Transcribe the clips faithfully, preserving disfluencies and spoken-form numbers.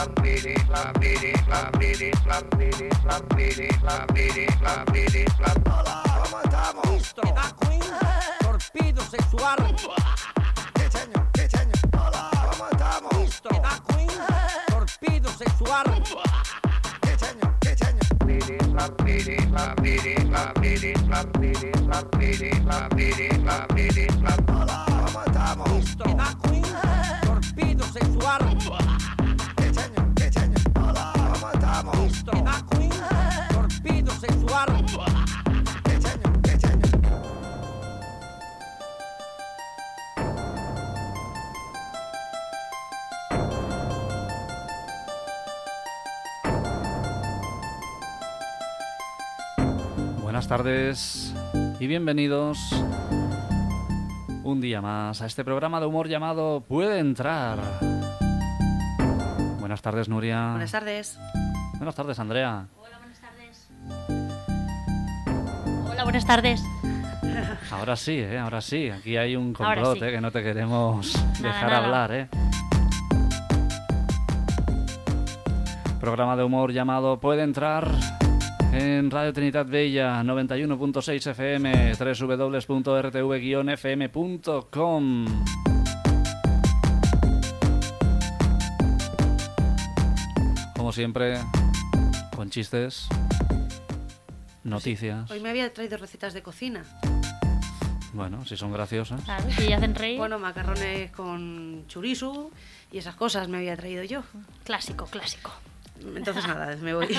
Hola, ¿cómo estamos? Listo. ¿Edad Queen? Torpido sexual. ¿Qué señor? ¿Qué señor? Hola, ¿cómo estamos? Listo. ¿Edad Queen? Torpido sexual. ¿Qué señor? ¿Qué señor? Hola, ¿cómo estamos? Listo. ¿Edad Queen? Torpido sexual. ¿Qué señor? ¿Qué señor? Hola, ¿cómo estamos? Listo. ¿Edad Queen? Torpido sexual. ¿Qué señor? ¿Qué señor? Buenas tardes y bienvenidos un día más a este programa de humor llamado Puede Entrar. Buenas tardes, Nuria. Buenas tardes. Buenas tardes, Andrea. Hola, buenas tardes. Hola, buenas tardes. Ahora sí, ¿eh? Ahora sí. Aquí hay un Ahora complot, sí. ¿eh? Que no te queremos Nada, dejar nada. hablar, ¿eh? Programa de humor llamado Puede Entrar en Radio Trinitat Vella noventa y uno punto seis F M, doble u doble u doble u punto r t v guion f m punto com. Como siempre, con chistes, noticias. Hoy me había traído recetas de cocina. Bueno, si son graciosas. Claro, si hacen reír. Bueno, macarrones con chorizo y esas cosas me había traído yo. Clásico, clásico. Entonces nada, me voy.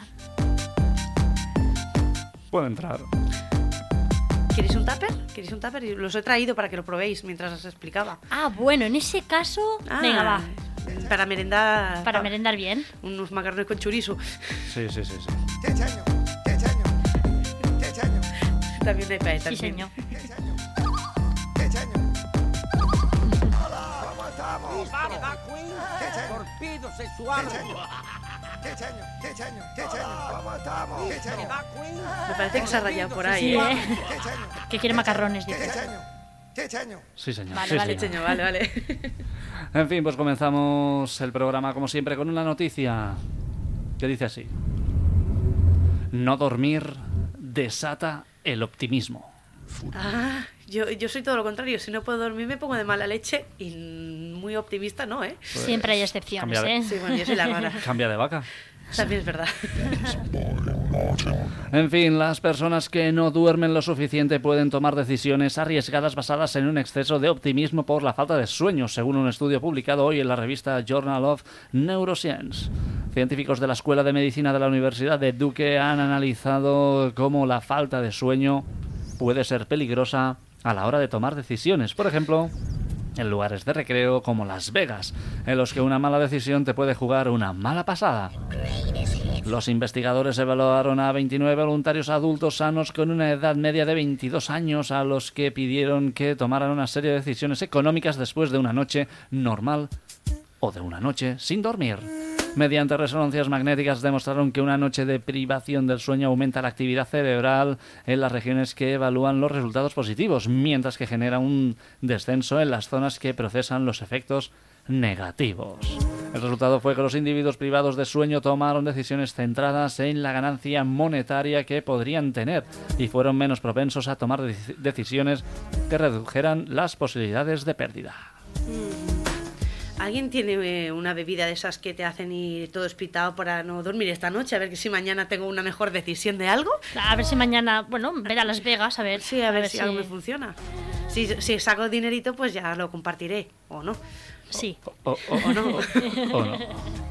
Puede entrar. ¿Queréis un tupper? ¿Queréis un tupper? Y los he traído para que lo probéis mientras os explicaba. Ah, bueno, en ese caso, Ah, venga, va. Para merendar. Para merendar bien. Unos macarrones con chorizo. Sí, sí, sí, sí. ¿Qué señor? ¿Qué señor? ¿Qué señor? También hay para Sí, señor. ¿Qué señor? ¿Qué señor? Hola, ¿cómo estamos? ¿Edad Queen? ¿Qué señor? Torpido sexual. ¿Qué señor? ¿Qué señor? ¿Qué señor? ¿Qué señor? ¿Cómo estamos? ¿Qué señor? ¿Edad Queen? Me parece que se ha rayado por ahí, Sí, ¿eh? ¿eh? ¿Qué señor? Que quiere macarrones, ¿Qué dice. señor? ¿Qué señor? Sí, señor. Vale, sí, vale. señor. Señor, vale, vale. En fin, pues comenzamos el programa como siempre con una noticia que dice así: no dormir desata el optimismo. Ah, yo, yo soy todo lo contrario. Si no puedo dormir me pongo de mala leche y muy optimista no, ¿eh? Pues, Siempre hay excepciones, cambia de- ¿eh? Sí, bueno, yo soy la rara. Cambia de vaca. También es verdad. En fin, las personas que no duermen lo suficiente pueden tomar decisiones arriesgadas basadas en un exceso de optimismo por la falta de sueño, según un estudio publicado hoy en la revista Journal of Neuroscience. Científicos de la Escuela de Medicina de la Universidad de Duke han analizado cómo la falta de sueño puede ser peligrosa a la hora de tomar decisiones. Por ejemplo, en lugares de recreo como Las Vegas, en los que una mala decisión te puede jugar una mala pasada. Los investigadores evaluaron a veintinueve voluntarios adultos sanos con una edad media de veintidós años a los que pidieron que tomaran una serie de decisiones económicas después de una noche normal o de una noche sin dormir. Mediante resonancias magnéticas demostraron que una noche de privación del sueño aumenta la actividad cerebral en las regiones que evalúan los resultados positivos, mientras que genera un descenso en las zonas que procesan los efectos negativos. El resultado fue que los individuos privados de sueño tomaron decisiones centradas en la ganancia monetaria que podrían tener y fueron menos propensos a tomar dec- decisiones que redujeran las posibilidades de pérdida. ¿Alguien tiene eh, una bebida de esas que te hacen ir todo espitado para no dormir esta noche? A ver que si mañana tengo una mejor decisión de algo. A ver si mañana, bueno, ver a Las Vegas, a ver. Sí, a ver, si, algo me funciona. Si, si saco dinerito, pues ya lo compartiré, ¿o no? Sí. O, o- ¿O no? o no.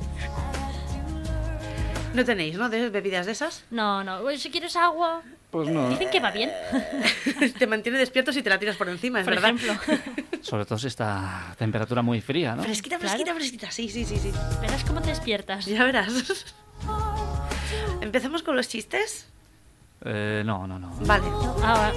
¿No tenéis, no? ¿De bebidas de esas? No, no. Oye, si quieres agua, Pues no. dicen que va bien. Te mantiene despierto si te la tiras por encima, es Por verdad. ejemplo. Sobre todo si está a temperatura muy fría, ¿no? Fresquita, Claro. fresquita, fresquita. Sí, sí, sí, sí. Verás cómo te despiertas. Ya verás. ¿Empezamos con los chistes? Eh, no, no, no. Vale. Ah,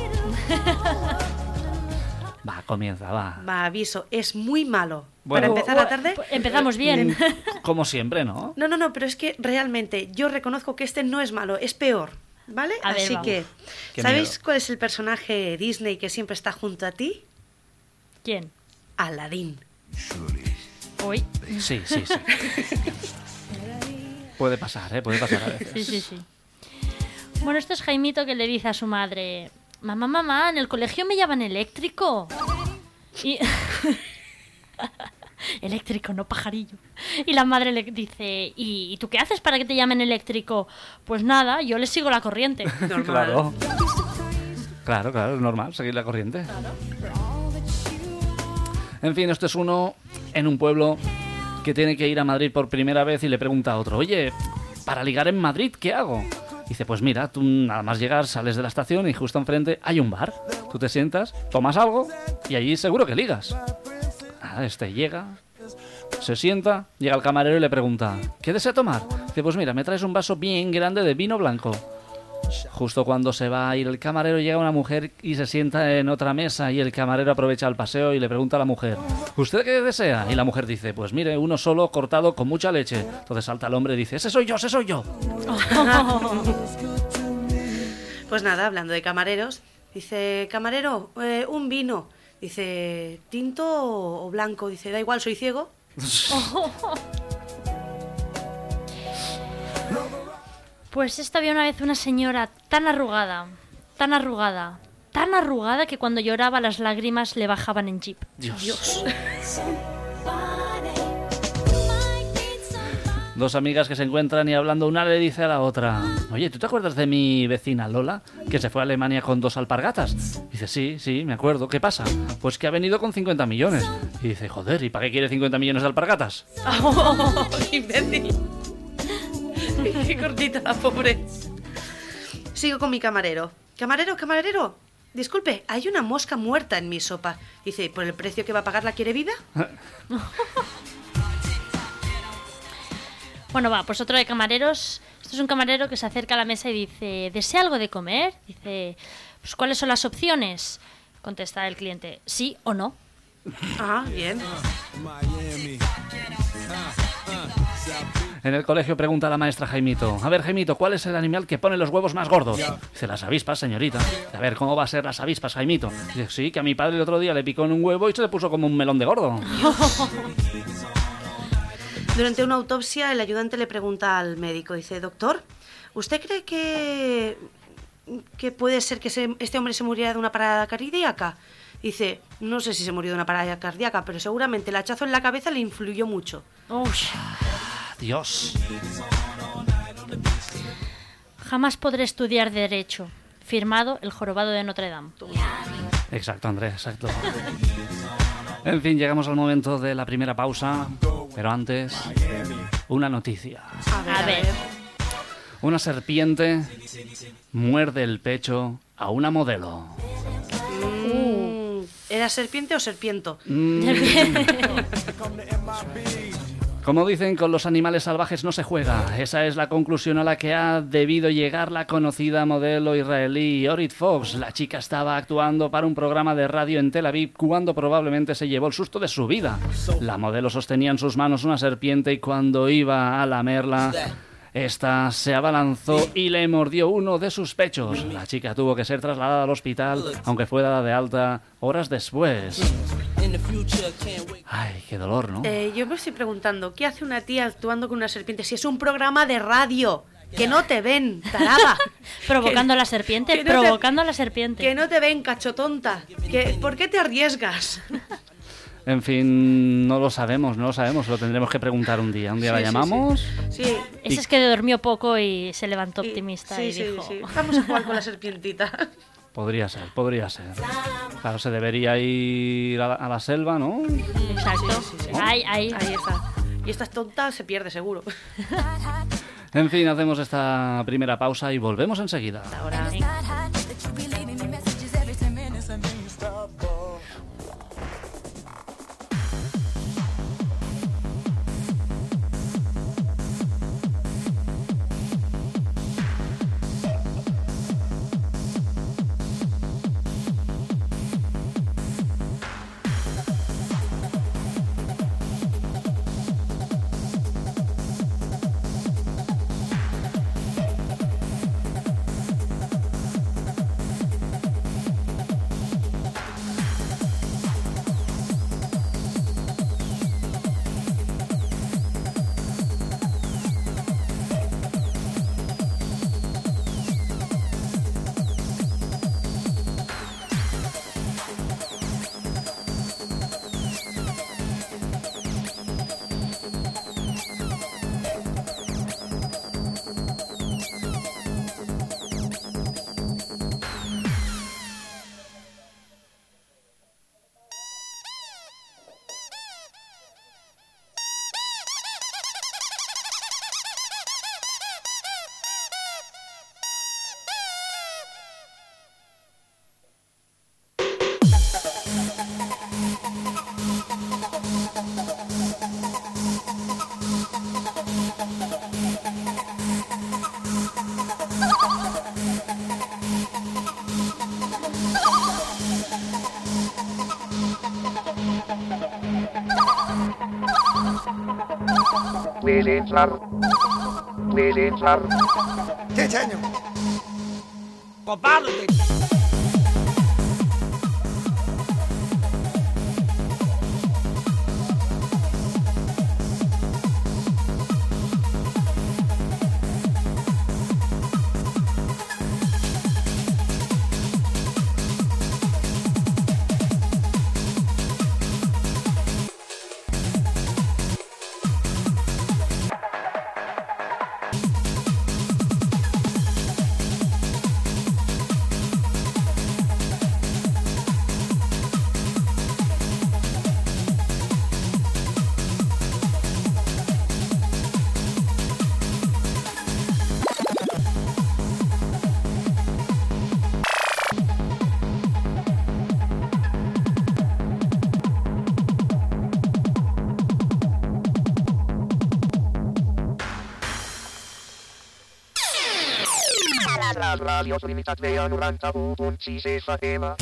Va, comienza, va. Va, aviso, es muy malo. Bueno. Para empezar la tarde... va. Empezamos bien. Como siempre, ¿no? No, no, no, pero es que realmente yo reconozco que este no es malo, es peor. ¿Vale? A ver, Así vamos. que, Qué ¿sabéis miedo. cuál es el personaje Disney que siempre está junto a ti? ¿Quién? Aladín. Uy. Sí, sí, sí. Puede pasar, ¿eh? Puede pasar a veces. Sí, sí, sí. Bueno, esto es Jaimito que le dice a su madre: mamá, mamá, en el colegio me llaman eléctrico. Y... eléctrico, no pajarillo. Y la madre le dice: ¿Y, ¿y tú qué haces para que te llamen eléctrico? Pues nada, yo le sigo la corriente. Normal. Claro. Claro, claro, es normal seguir la corriente. En fin, esto es uno en un pueblo que tiene que ir a Madrid por primera vez y le pregunta a otro: oye, para ligar en Madrid, ¿qué hago? Dice: pues mira, tú nada más llegar, sales de la estación y justo enfrente hay un bar. Tú te sientas, tomas algo y allí seguro que ligas. Ah, este llega, se sienta, llega el camarero y le pregunta: ¿qué desea tomar? Dice: pues mira, me traes un vaso bien grande de vino blanco. Justo cuando se va a ir el camarero, llega una mujer y se sienta en otra mesa y el camarero aprovecha el paseo y le pregunta a la mujer: ¿usted qué desea? Y la mujer dice: pues mire, uno solo cortado con mucha leche. Entonces salta el hombre y dice: ese soy yo, ese soy yo. Pues nada, hablando de camareros, dice: camarero, eh, un vino. Dice: ¿tinto o blanco? Dice: da igual, soy ciego. Pues esta había una vez una señora tan arrugada, tan arrugada, tan arrugada que cuando lloraba las lágrimas le bajaban en jeep. Dios. Dios. Dos amigas que se encuentran y hablando, una le dice a la otra: oye, ¿tú te acuerdas de mi vecina Lola, que se fue a Alemania con dos alpargatas? Dice: sí, sí, me acuerdo. ¿Qué pasa? Pues que ha venido con cincuenta millones. Y dice: joder, ¿y para qué quiere cincuenta millones de alpargatas? Oh, imbécil. Qué cortita la pobre. Sigo con mi camarero. Camarero, camarero, disculpe, hay una mosca muerta en mi sopa. Dice: ¿por el precio que va a pagar la quiere viva? Bueno, va, pues otro de camareros. Esto es un camarero que se acerca a la mesa y dice: ¿desea algo de comer? Dice: pues ¿cuáles son las opciones? Contesta el cliente: sí o no. Ah, bien. En el colegio pregunta a la maestra Jaimito: a ver, Jaimito, ¿cuál es el animal que pone los huevos más gordos? Dice: las avispas, señorita. A ver, ¿cómo va a ser las avispas, Jaimito? Dice: sí, que a mi padre el otro día le picó en un huevo y se le puso como un melón de gordo. Durante una autopsia, el ayudante le pregunta al médico, dice: doctor, ¿usted cree que, que puede ser que se, este hombre se muriera de una parada cardíaca? Dice: no sé si se murió de una parada cardíaca, pero seguramente el hachazo en la cabeza le influyó mucho. Uy. Dios. Jamás podré estudiar Derecho. Firmado el jorobado de Notre Dame. Exacto, Andrés, exacto. En fin, llegamos al momento de la primera pausa, pero antes, una noticia. A ver, A a ver. ver. Una serpiente muerde el pecho a una modelo. Mm, ¿era serpiente o serpiento? Mm. Como dicen, con los animales salvajes no se juega. Esa es la conclusión a la que ha debido llegar la conocida modelo israelí Orit Fox. La chica estaba actuando para un programa de radio en Tel Aviv cuando probablemente se llevó el susto de su vida. La modelo sostenía en sus manos una serpiente y cuando iba a lamerla, esta se abalanzó y le mordió uno de sus pechos. La chica tuvo que ser trasladada al hospital, aunque fue dada de alta horas después. Ay, qué dolor, ¿no? Eh, yo me estoy preguntando, ¿qué hace una tía actuando con una serpiente si es un programa de radio? Que no te ven, tarada. Provocando Que- a la serpiente, que no te- provocando a la serpiente. Que no te ven, cachotonta. Que, ¿por qué te arriesgas? En fin, no lo sabemos, no lo sabemos, lo tendremos que preguntar un día. Un día Sí, la sí, llamamos. Sí, Ese es que dormió poco y se levantó y- optimista sí, y sí, dijo... sí. Vamos a jugar con la serpientita. Podría ser, podría ser. Claro, se debería ir a la, a la selva, ¿no? Exacto. Sí, sí, sí. Ahí, ahí. Ahí está. Y esta tonta se pierde seguro. En fin, hacemos esta primera pausa y volvemos enseguida. Ahora. Puede entrar. Puede entrar. Sí, señor. ¡Cobarde! Les ràdios limitat veia noranta-u punt sis F M.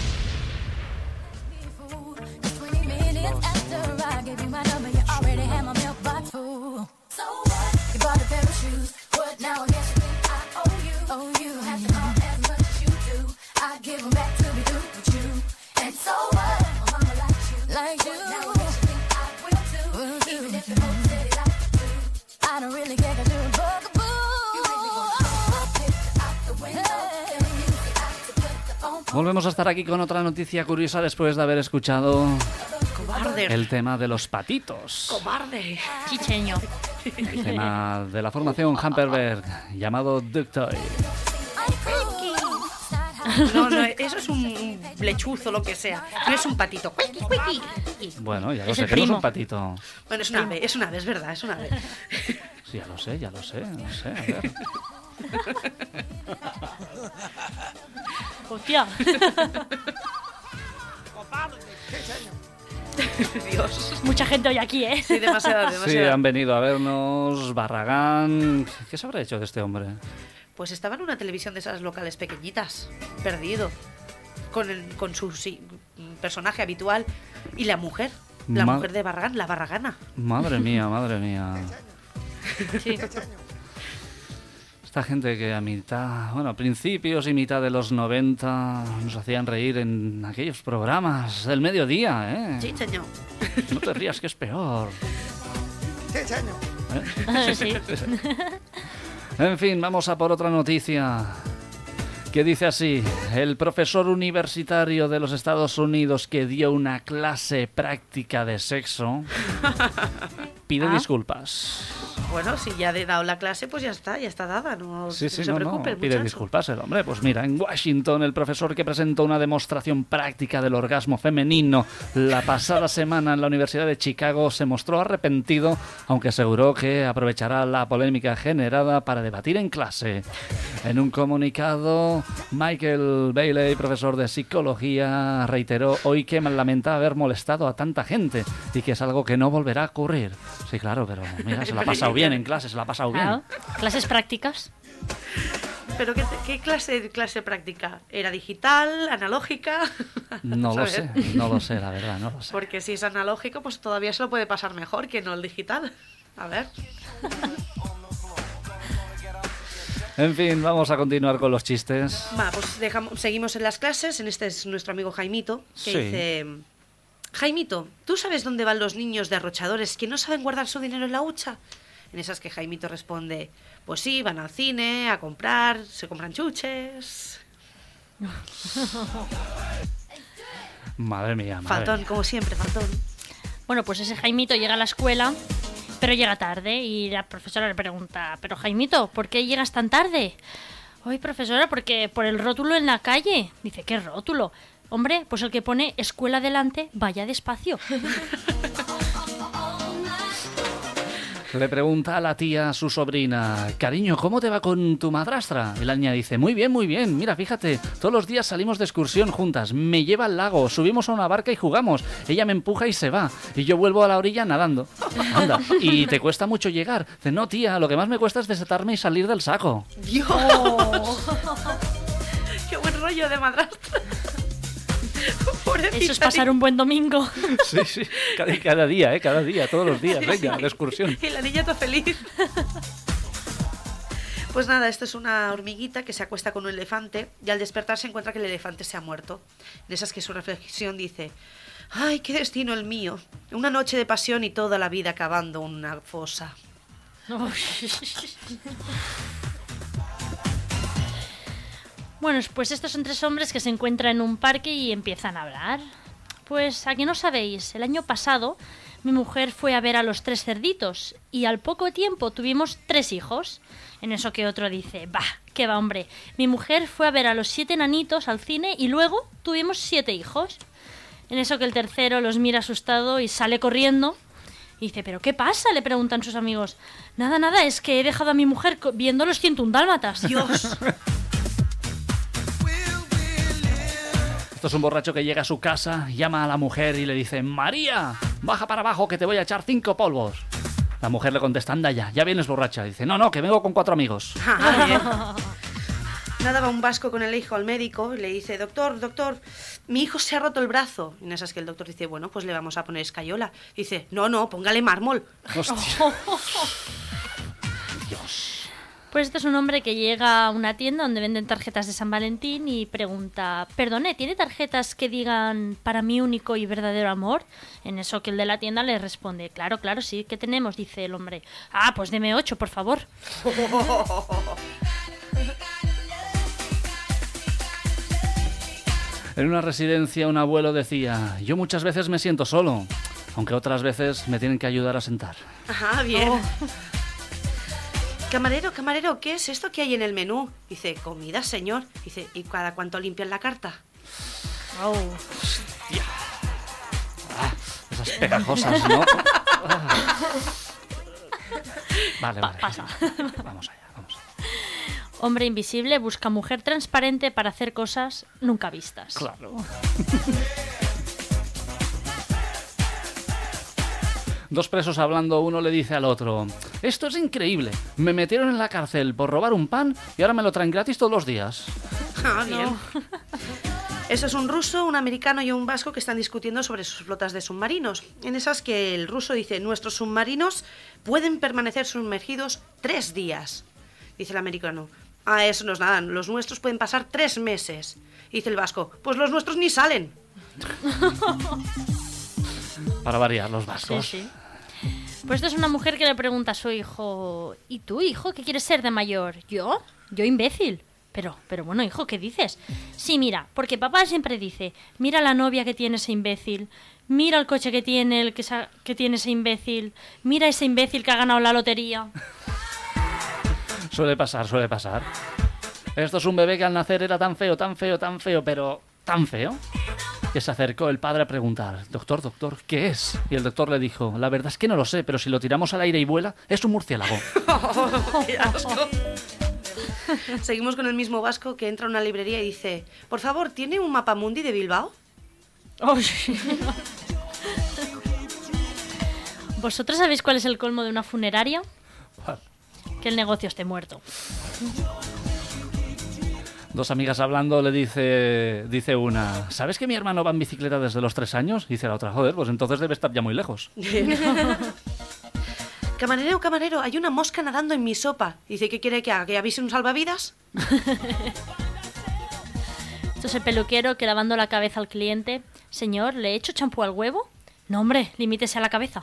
Volvemos a estar aquí con otra noticia curiosa después de haber escuchado Cobarde. el tema de los patitos. Cobarde. Chicheño. El tema de la formación Hamperberg, llamado Ductoy. No, no, eso es un lechuzo, lo que sea. No es un patito. Cuiqui, cuiqui. Bueno, ya lo Es sé, el que no es primo. un patito. Bueno, es un ave, es un ave, es verdad, es un ave. Sí, ya lo sé, ya lo sé, no sé, a ver. Hostia. Dios. Mucha gente hoy aquí, ¿eh? Sí, demasiado, Sí, demasiado. han venido a vernos, Barragán... ¿Qué se habrá hecho de este hombre? Pues estaba en una televisión de esas locales pequeñitas, perdido, con, el- con su sí, personaje habitual y la mujer, la Ma- mujer de Barragán, la barragana. Madre mía, madre mía. Sí. Esta gente que a mitad, bueno, a principios y mitad de los noventa nos hacían reír en aquellos programas del mediodía, ¿eh? Sí, señor. No te rías, que es peor. Sí, señor. ¿eh? Sí. En fin, vamos a por otra noticia que dice así: el profesor universitario de los Estados Unidos que dio una clase práctica de sexo pide Ah. disculpas. Bueno, si ya he dado la clase, pues ya está, ya está dada. No, Sí, sí, no se no, preocupe, no, el pide muchacho. disculpas el hombre. Pues mira, en Washington el profesor que presentó una demostración práctica del orgasmo femenino la pasada semana en la Universidad de Chicago se mostró arrepentido, aunque aseguró que aprovechará la polémica generada para debatir en clase. En un comunicado, Michael Bailey, profesor de psicología, reiteró hoy que lamenta haber molestado a tanta gente y que es algo que no volverá a ocurrir. Sí, claro, pero mira, se la ha pasado bien en clase, se la ha pasado bien. Claro. Clases prácticas. ¿Pero qué, qué clase, clase práctica? ¿Era digital, analógica? No lo ¿Sabes? sé, no lo sé, la verdad, no lo sé. Porque si es analógico, pues todavía se lo puede pasar mejor que no el digital. A ver. En fin, vamos a continuar con los chistes. Va, pues dejamos, seguimos en las clases. En este es nuestro amigo Jaimito, que Sí. dice... Jaimito, ¿tú sabes dónde van los niños derrochadores que no saben guardar su dinero en la hucha? En esas que Jaimito responde, pues sí, van al cine, a comprar, se compran chuches... Madre mía, madre Faltón, mía. como siempre, faltón. Bueno, pues ese Jaimito llega a la escuela, pero llega tarde y la profesora le pregunta, pero Jaimito, ¿por qué llegas tan tarde? Ay, profesora, porque por el rótulo en la calle. Dice, ¿qué rótulo? Hombre, pues el que pone escuela delante, vaya despacio. Le pregunta a la tía a su sobrina, cariño, ¿cómo te va con tu madrastra? Y la niña dice, muy bien, muy bien, mira, fíjate, todos los días salimos de excursión juntas, me lleva al lago, subimos a una barca y jugamos, ella me empuja y se va, y yo vuelvo a la orilla nadando. Anda, ¿y te cuesta mucho llegar? Dice, no, tía, lo que más me cuesta es desatarme y salir del saco. ¡Dios! ¡Qué buen rollo de madrastra! Pobre Eso es pasar un buen domingo. Sí, sí, cada, cada día, ¿eh? Cada día, todos los días, venga, de excursión. Y la niña está feliz. Pues nada, esto es una hormiguita que se acuesta con un elefante y al despertar se encuentra que el elefante se ha muerto. En esas que su reflexión dice: ¡ay, qué destino el mío! Una noche de pasión y toda la vida cavando una fosa. Bueno, pues estos son tres hombres que se encuentran en un parque y empiezan a hablar. Pues, ¿a que no sabéis? El año pasado mi mujer fue a ver a los tres cerditos y al poco tiempo tuvimos tres hijos. En eso que otro dice: bah, qué va, hombre. Mi mujer fue a ver a los siete enanitos al cine y luego tuvimos siete hijos. En eso que el tercero los mira asustado y sale corriendo. Y dice: ¿pero qué pasa?, le preguntan sus amigos. Nada, nada, es que he dejado a mi mujer viendo los ciento un dálmatas. ¡Dios! Esto es un borracho que llega a su casa, llama a la mujer y le dice: María, baja para abajo que te voy a echar cinco polvos. La mujer le contesta: anda ya, ya vienes borracha. Dice: no, no, que vengo con cuatro amigos. Ah, bien. Nada, va un vasco con el hijo al médico y le dice: doctor, doctor, mi hijo se ha roto el brazo. Y en esas que el doctor dice: bueno, pues le vamos a poner escayola. Dice: no, no, póngale mármol. Hostia. Dios. Pues este es un hombre que llega a una tienda donde venden tarjetas de San Valentín y pregunta: perdone, ¿tiene tarjetas que digan para mi único y verdadero amor? En eso que el de la tienda le responde: claro, claro, sí, ¿qué tenemos? Dice el hombre: ah, pues deme ocho, por favor. En una residencia un abuelo decía: yo muchas veces me siento solo, aunque otras veces me tienen que ayudar a sentar. Ajá, bien. Oh. Camarero, camarero, ¿qué es esto que hay en el menú? Dice: comida, señor. Dice: ¿y cada cuánto limpian la carta? Oh. Ah, esas pegajosas, ¿no? Ah. Vale, vale. Pasa. Vamos allá, vamos allá. Hombre invisible busca mujer transparente para hacer cosas nunca vistas. Claro. Dos presos hablando, uno le dice al otro: esto es increíble, me metieron en la cárcel por robar un pan y ahora me lo traen gratis todos los días. Ah, bien. No. Eso es un ruso, un americano y un vasco que están discutiendo sobre sus flotas de submarinos. En esas que el ruso dice: nuestros submarinos pueden permanecer sumergidos tres días. Dice el americano: ah, eso no es nada, los nuestros pueden pasar tres meses. Dice el vasco: pues los nuestros ni salen. Para variar, los vascos. Sí, sí. Pues esto es una mujer que le pregunta a su hijo: ¿y tú, hijo, qué quieres ser de mayor? ¿Yo? ¿Yo imbécil? Pero, pero bueno, hijo, ¿qué dices? Sí, mira, porque papá siempre dice: mira la novia que tiene ese imbécil, mira el coche que tiene el que, sa- que tiene ese imbécil, mira ese imbécil que ha ganado la lotería. Suele pasar, suele pasar. Esto es un bebé que al nacer era tan feo, tan feo, tan feo, pero tan feo, que se acercó el padre a preguntar: doctor, doctor, ¿qué es? Y el doctor le dijo: la verdad es que no lo sé, pero si lo tiramos al aire y vuela, es un murciélago. ¡Qué asco! Seguimos con el mismo vasco que entra a una librería y dice: por favor, ¿tiene un mapamundi de Bilbao? ¿Vosotros sabéis cuál es el colmo de una funeraria? Que el negocio esté muerto. Dos amigas hablando, le dice dice una: ¿sabes que mi hermano va en bicicleta desde los tres años? Dice la otra: joder, pues entonces debe estar ya muy lejos. Camarero, camarero, hay una mosca nadando en mi sopa. Dice: ¿qué quiere que haga? ¿Que avise un salvavidas? Esto es el peluquero que lavando la cabeza al cliente: señor, ¿le he hecho champú al huevo? No, hombre, limítese a la cabeza.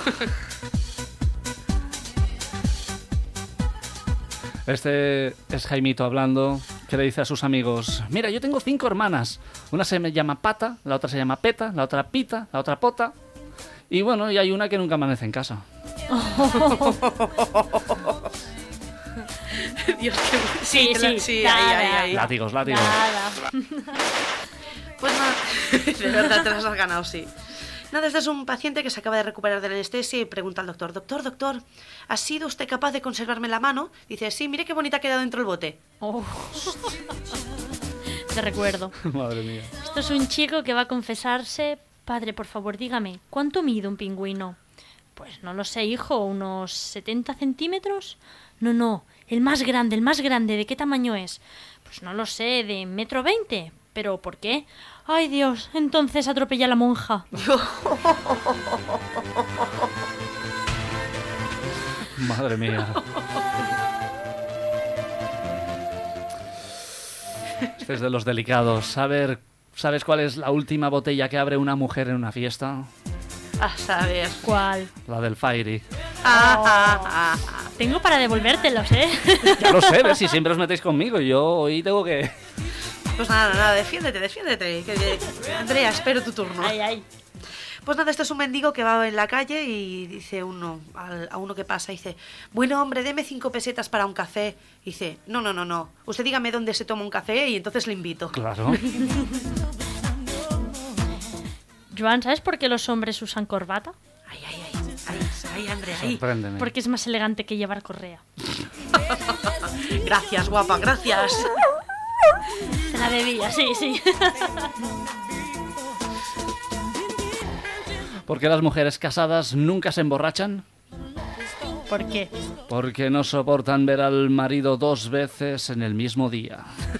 Este es Jaimito hablando, que le dice a sus amigos: mira, yo tengo cinco hermanas. Una se me llama Pata, la otra se llama Peta, la otra Pita, la otra Pota. Y bueno, y hay una que nunca amanece en casa. Dios, qué... Sí, sí, sí, nada, ahí, ahí, ahí. Látigos, látigos. Nada. Pues nada, de verdad te las has ganado, sí. Nada, este es un paciente que se acaba de recuperar de la anestesia y pregunta al doctor: doctor, doctor, ¿ha sido usted capaz de conservarme la mano? Dice: sí, mire qué bonita ha quedado dentro del bote. Oh. Te recuerdo. Madre mía. Esto es un chico que va a confesarse: padre, por favor, dígame, ¿cuánto mide un pingüino? Pues no lo sé, hijo, ¿unos setenta centímetros? No, no, el más grande, el más grande, ¿de qué tamaño es? Pues no lo sé, ¿de metro veinte? ¿Pero por qué? Ay, Dios, entonces atropella a la monja. Madre mía. Este es de los delicados. Saber, ¿sabes cuál es la última botella que abre una mujer en una fiesta? A saber. ¿Cuál? La del Fairy. Ah, ah, ah, ah. Tengo para devolvértelos, ¿eh? Ya lo sé, ¿ves? Si siempre os metéis conmigo. Yo hoy tengo que... Pues nada, nada, defiéndete, defiéndete. Que- que- Andrea, espero tu turno. Ay, ay. Pues nada, este es un mendigo que va en la calle y dice uno al- a uno que pasa, dice, bueno, hombre, deme cinco pesetas para un café. Dice, no, no, no, no, usted dígame dónde se toma un café y entonces le invito. Claro. Joan, ¿sabes por qué los hombres usan corbata? Ay, ay, ay, ay, ay, Andrea, ay. Sorpréndeme. Porque es más elegante que llevar correa. Gracias, guapa, gracias. Se la debía, sí, sí. ¿Por qué las mujeres casadas nunca se emborrachan? ¿Por qué? Porque no soportan ver al marido dos veces en el mismo día.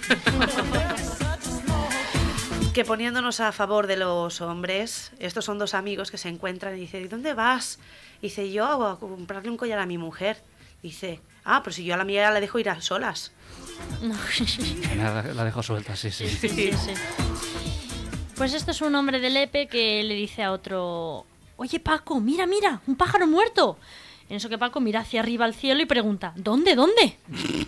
Que poniéndonos a favor de los hombres, estos son dos amigos que se encuentran y dice, ¿y dónde vas? Dice, yo a comprarle un collar a mi mujer. Dice, ah, pero si yo a la mía la dejo ir a solas. No. La, la dejo suelta, sí, sí. Sí, sí. Pues esto es un hombre de Lepe que le dice a otro, oye Paco, mira, mira, un pájaro muerto. En eso que Paco mira hacia arriba al cielo y pregunta, ¿dónde, dónde?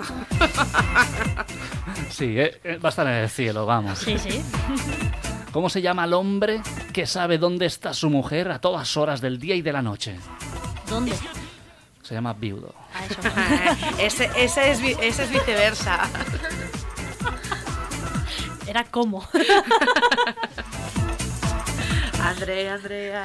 Sí, eh, eh, va a estar en el cielo, vamos. Sí, sí. ¿Cómo se llama el hombre que sabe dónde está su mujer a todas horas del día y de la noche? ¿Dónde? Se llama viudo. Ah, eso. ese, ese, es, vi- ese es viceversa. Era como. Andrea, Andrea.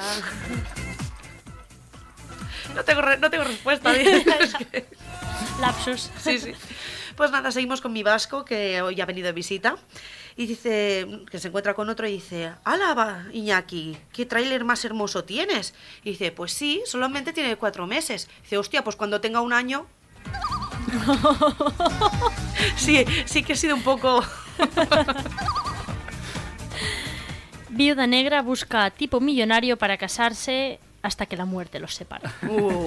No tengo, re- no tengo respuesta. dice. Es que- Lapsus. Sí, sí. Pues nada, seguimos con mi vasco, que hoy ha venido de visita. Y dice, que se encuentra con otro y dice, ¡hala, va, Iñaki! ¿Qué tráiler más hermoso tienes? Y dice, pues sí, solamente tiene cuatro meses. Dice, hostia, pues cuando tenga un año... Sí, sí que he sido un poco... Viuda negra busca tipo millonario para casarse hasta que la muerte los separe. Uh.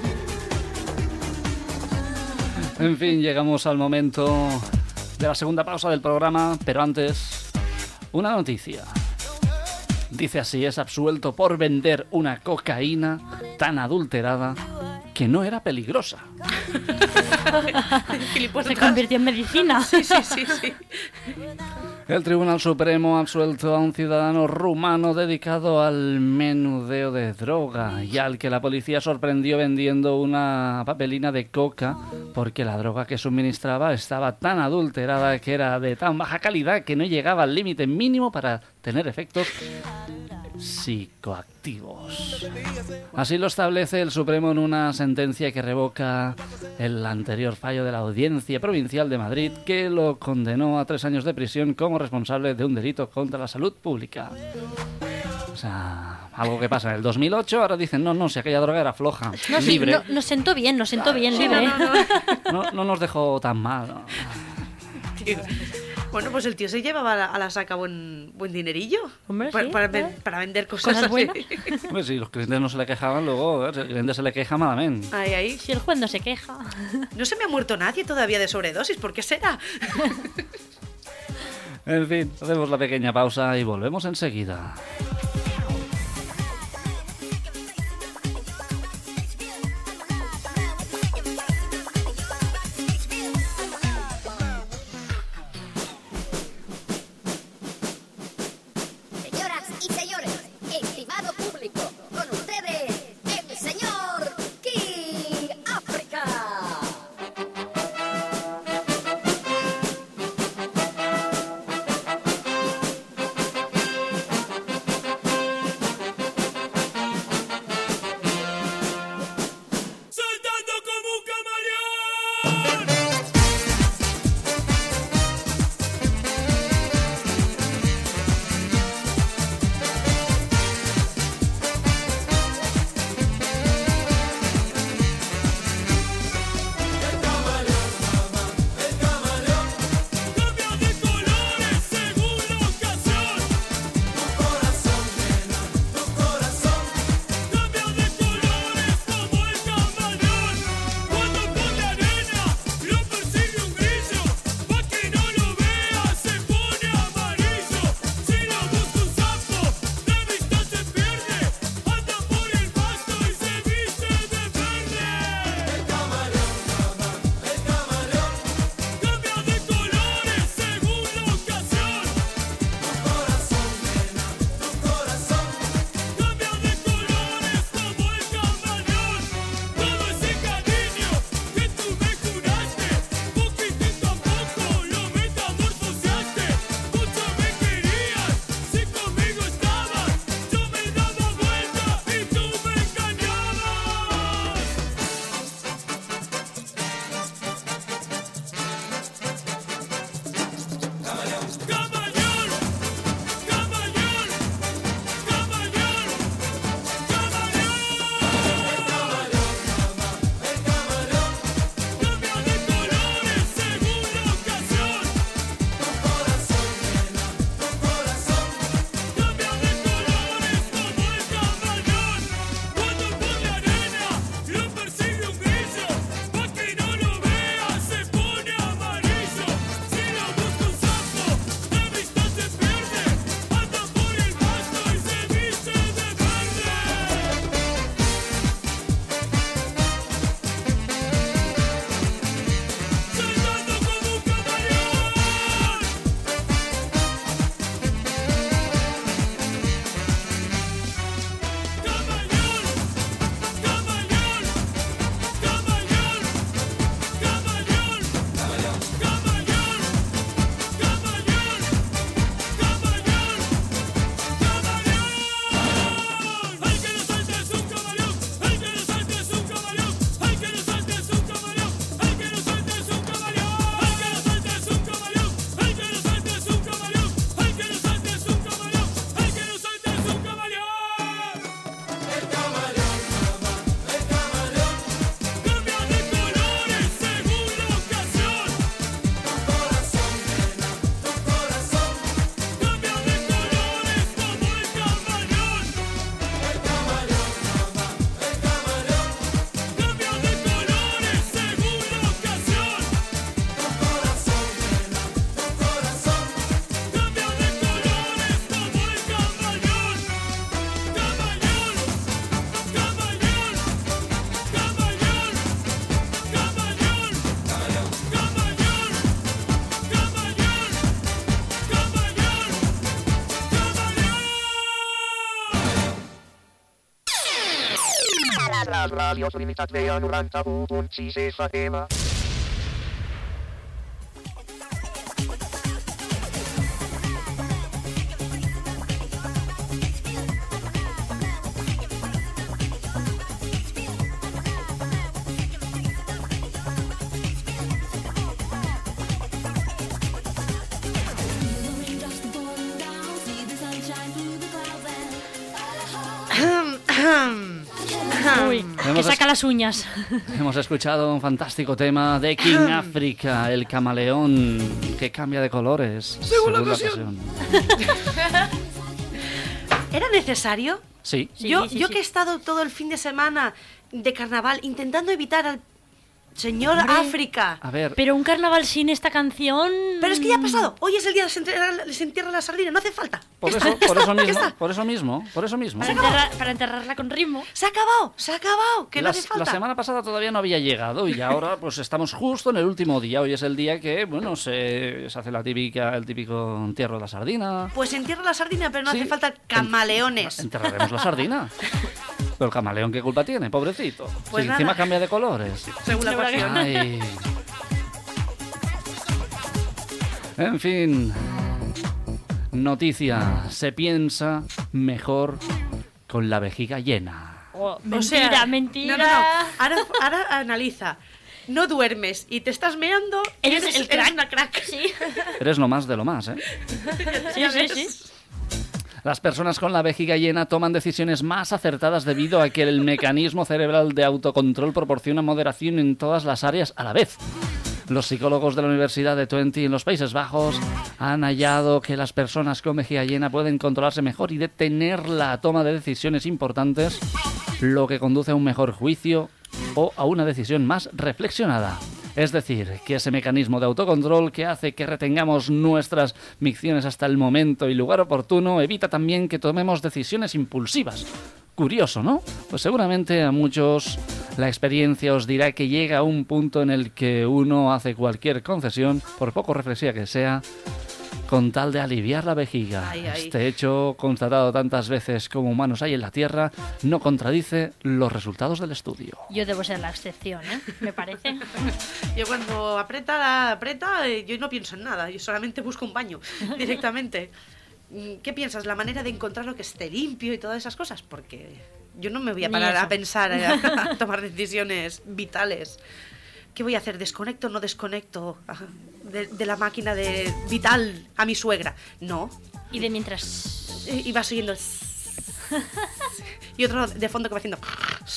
En fin, llegamos al momento de la segunda pausa del programa, pero antes, una noticia. Dice así, es absuelto por vender una cocaína tan adulterada que no era peligrosa. Gilipollas. Se convirtió en medicina. Sí, sí, sí, sí. El Tribunal Supremo ha absuelto a un ciudadano rumano dedicado al menudeo de droga y al que la policía sorprendió vendiendo una papelina de coca porque la droga que suministraba estaba tan adulterada que era de tan baja calidad que no llegaba al límite mínimo para tener efectos psicoactivos. Así lo establece el Supremo en una sentencia que revoca el anterior fallo de la Audiencia Provincial de Madrid, que lo condenó a tres años de prisión como responsable de un delito contra la salud pública. O sea, algo que pasa en el dos mil ocho, ahora dicen, no, no, si aquella droga era floja, No, sí, libre. no, nos sentó bien, nos sentó bien, Sí, libre. no, no, no. No, no nos dejó tan mal. ¿no? Tío. Bueno, pues el tío se llevaba a la, a la saca buen, buen dinerillo. Hombre, para, sí, para, ¿eh? ven- para vender cosas, Cosas así. buenas. Hombre, si los clientes no se le quejaban, luego el cliente se le queja malamente. Ahí, ahí. Si el juez no se queja. No se me ha muerto nadie todavía de sobredosis, ¿por qué será? En fin, hacemos la pequeña pausa y volvemos enseguida. Señoras y señores, estimado público, con ustedes, el señor King África. Les ràdios Trinitat Vella noranta-u punt sis F M. Uy, que Hemos saca las uñas. Hemos escuchado un fantástico tema de King África, el camaleón que cambia de colores según la ocasión. ¿Era necesario? Sí. Sí, yo sí, yo sí. que he estado todo el fin de semana de carnaval intentando evitar al señor Hombre. África. A ver, Pero un carnaval sin esta canción... Pero es que ya ha pasado. Hoy es el día de se entierra, se entierra la sardina. No hace falta. por Ya eso, está, ya por está, eso ya mismo, está. por eso mismo, por eso mismo. Para, enterrar- para enterrarla con ritmo. Se ha acabado, se ha acabado. Que no La, hace falta. la semana pasada todavía no había llegado y ahora pues estamos justo en el último día. Hoy es el día que, bueno, se, se hace la típica, el típico entierro de la sardina. Pues entierra la sardina, pero no Sí. hace falta camaleones. Enterraremos la sardina. Pero el camaleón, ¿qué culpa tiene? Pobrecito. Pues si nada. encima cambia de colores. Según la Seguro que- ocasión. Ay. En fin. Noticia. Se piensa mejor con la vejiga llena. Oh, O mentira, sea, mentira. No, no, no. Ahora, ahora analiza. No duermes y te estás meando. y Eres el crack. una crack. Sí, Eres lo más de lo más, ¿eh? sí, sí, sí. Las personas con la vejiga llena toman decisiones más acertadas debido a que el mecanismo cerebral de autocontrol proporciona moderación en todas las áreas a la vez. Los psicólogos de la Universidad de Twente en los Países Bajos han hallado que las personas con vejiga llena pueden controlarse mejor y detener la toma de decisiones importantes, lo que conduce a un mejor juicio o a una decisión más reflexionada. Es decir, que ese mecanismo de autocontrol que hace que retengamos nuestras micciones hasta el momento y lugar oportuno evita también que tomemos decisiones impulsivas. Curioso, ¿no? Pues seguramente a muchos la experiencia os dirá que llega a un punto en el que uno hace cualquier concesión, por poco reflexiva que sea, con tal de aliviar la vejiga. Ay, ay. Este hecho, constatado tantas veces como humanos hay en la Tierra, no contradice los resultados del estudio. Yo debo ser la excepción, ¿eh? Me parece. Yo cuando aprieta, la aprieta, eh, yo no pienso en nada. Yo solamente busco un baño directamente. Mm, ¿Qué piensas? ¿La manera de encontrarlo que esté limpio y todas esas cosas? Porque yo no me voy a Ni parar eso. a pensar, a, a tomar decisiones vitales. ¿Qué voy a hacer? ¿Desconecto o no desconecto ah, de, de la máquina de vital a mi suegra? No. Y de mientras... Y y vas oyendo... Y otro de fondo que va haciendo...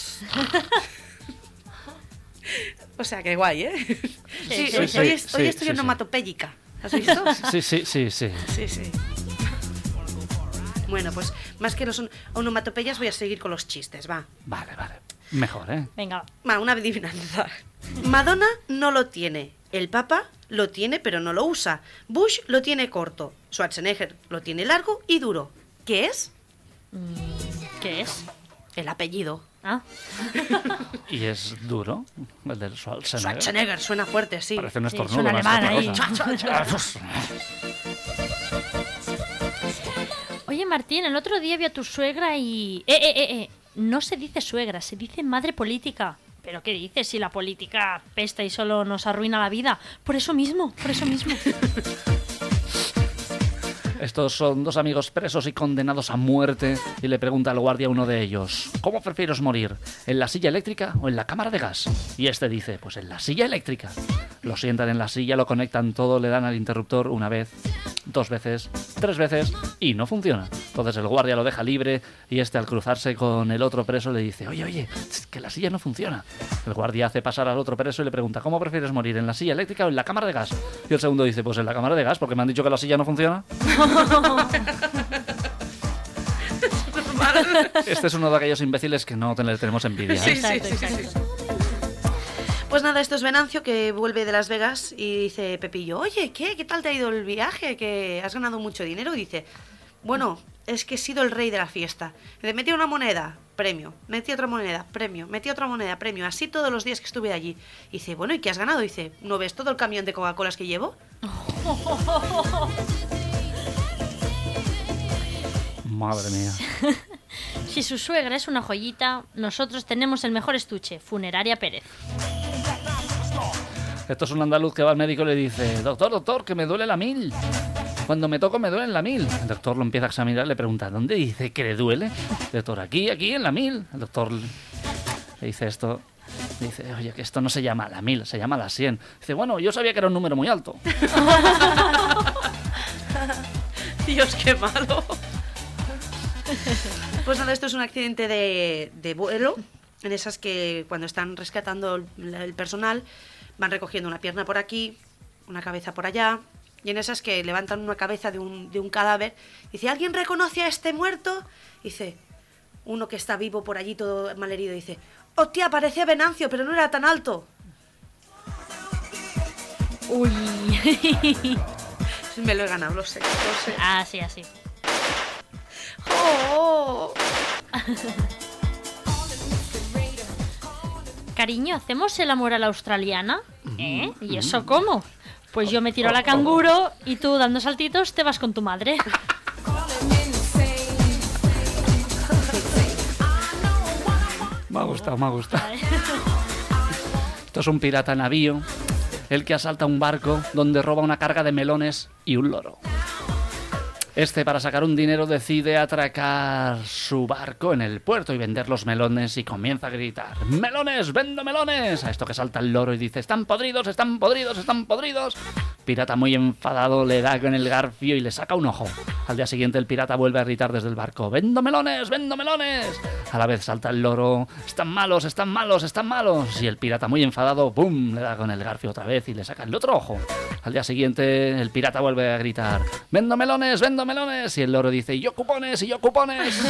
O sea, que guay, ¿eh? Sí, sí, hoy, sí, hoy sí, es- hoy sí, estoy sí, onomatopéyica. ¿Has visto? Sí, sí, sí, sí. Sí, sí. Bueno, pues más que los on- onomatopeyas voy a seguir con los chistes, va. Vale, vale. Mejor, ¿eh? Venga, Va, una adivinanza. Madonna no lo tiene. El Papa lo tiene pero no lo usa. Bush lo tiene corto. Schwarzenegger lo tiene largo y duro. ¿Qué es? ¿qué es? El apellido. Ah, Y es duro, el del Schwarzenegger. Schwarzenegger, suena fuerte, sí. Parece un Sí, estornudo suena más que alemán otra ahí. cosa. oye Martín, el otro día vi a tu suegra y... Eh, eh, eh, eh. No se dice suegra, se dice madre política. ¿Pero qué dices si la política pesta y solo nos arruina la vida? Por eso mismo, por eso mismo. Estos son dos amigos presos y condenados a muerte y le pregunta al guardia a uno de ellos: ¿cómo prefieres morir? ¿En la silla eléctrica o en la cámara de gas? Y este dice: pues en la silla eléctrica. Lo sientan en la silla, lo conectan todo, le dan al interruptor una vez, dos veces, tres veces y no funciona. Entonces el guardia lo deja libre y este, al cruzarse con el otro preso, le dice: oye, oye, es que la silla no funciona. El guardia hace pasar al otro preso y le pregunta: ¿cómo prefieres morir? ¿En la silla eléctrica o en la cámara de gas? Y el segundo dice: pues en la cámara de gas, porque me han dicho que la silla no funciona. Este es uno de aquellos imbéciles que no te- le tenemos envidia, ¿eh? Sí, sí, Exacto, sí, sí, exacto. sí. Pues nada, esto es Venancio, que vuelve de Las Vegas y dice Pepillo: oye, ¿qué? ¿Qué tal te ha ido el viaje? ¿Que has ganado mucho dinero? Y dice: bueno, es que he sido el rey de la fiesta. Le metí una moneda, premio. Metí otra moneda, premio. Metí otra moneda, premio. Así todos los días que estuve allí. Y dice: bueno, ¿y qué has ganado? Y dice: ¿no ves todo el camión de Coca-Colas que llevo? Madre mía. Si su suegra es una joyita, nosotros tenemos el mejor estuche, Funeraria Pérez. Esto es un andaluz que va al médico y le dice: doctor, doctor, que me duele la mil. Cuando me toco me duele en la mil. El doctor lo empieza a examinar y le pregunta: ¿dónde dice que le duele? El doctor: aquí, aquí, en la mil. El doctor le dice esto. Dice: oye, que esto no se llama la mil, se llama la cien. Dice: bueno, yo sabía que era un número muy alto. Dios, qué malo. Pues nada, esto es un accidente de, de vuelo, en esas que cuando están rescatando el, el personal van recogiendo una pierna por aquí, una cabeza por allá, y en esas que levantan una cabeza de un, de un cadáver. Dice: ¿alguien reconoce a este muerto? Dice uno que está vivo por allí todo malherido, dice: hostia, parecía Venancio, pero no era tan alto. Uy. Me lo he ganado, lo sé, lo sé. Ah, sí, así. Oh. Cariño, ¿hacemos el amor a la australiana? ¿Eh? ¿Y eso cómo? Pues yo me tiro a la canguro y tú, dando saltitos, te vas con tu madre. Me ha gustado, me ha gustado. Esto es un pirata navío, el que asalta un barco donde roba una carga de melones y un loro. Este, para sacar un dinero, decide atracar su barco en el puerto y vender los melones, y comienza a gritar: ¡melones, vendo melones! A esto que salta el loro y dice: ¡están podridos, están podridos, están podridos! Pirata, muy enfadado, le da con el garfio y le saca un ojo. Al día siguiente el pirata vuelve a gritar desde el barco: ¡vendo melones, vendo melones! A la vez salta el loro: ¡están malos, están malos, están malos! Y el pirata, muy enfadado, ¡pum!, le da con el garfio otra vez y le saca el otro ojo. Al día siguiente el pirata vuelve a gritar: ¡vendo melones, vendo melones! Y el loro dice: ¡y yo cupones, y yo cupones!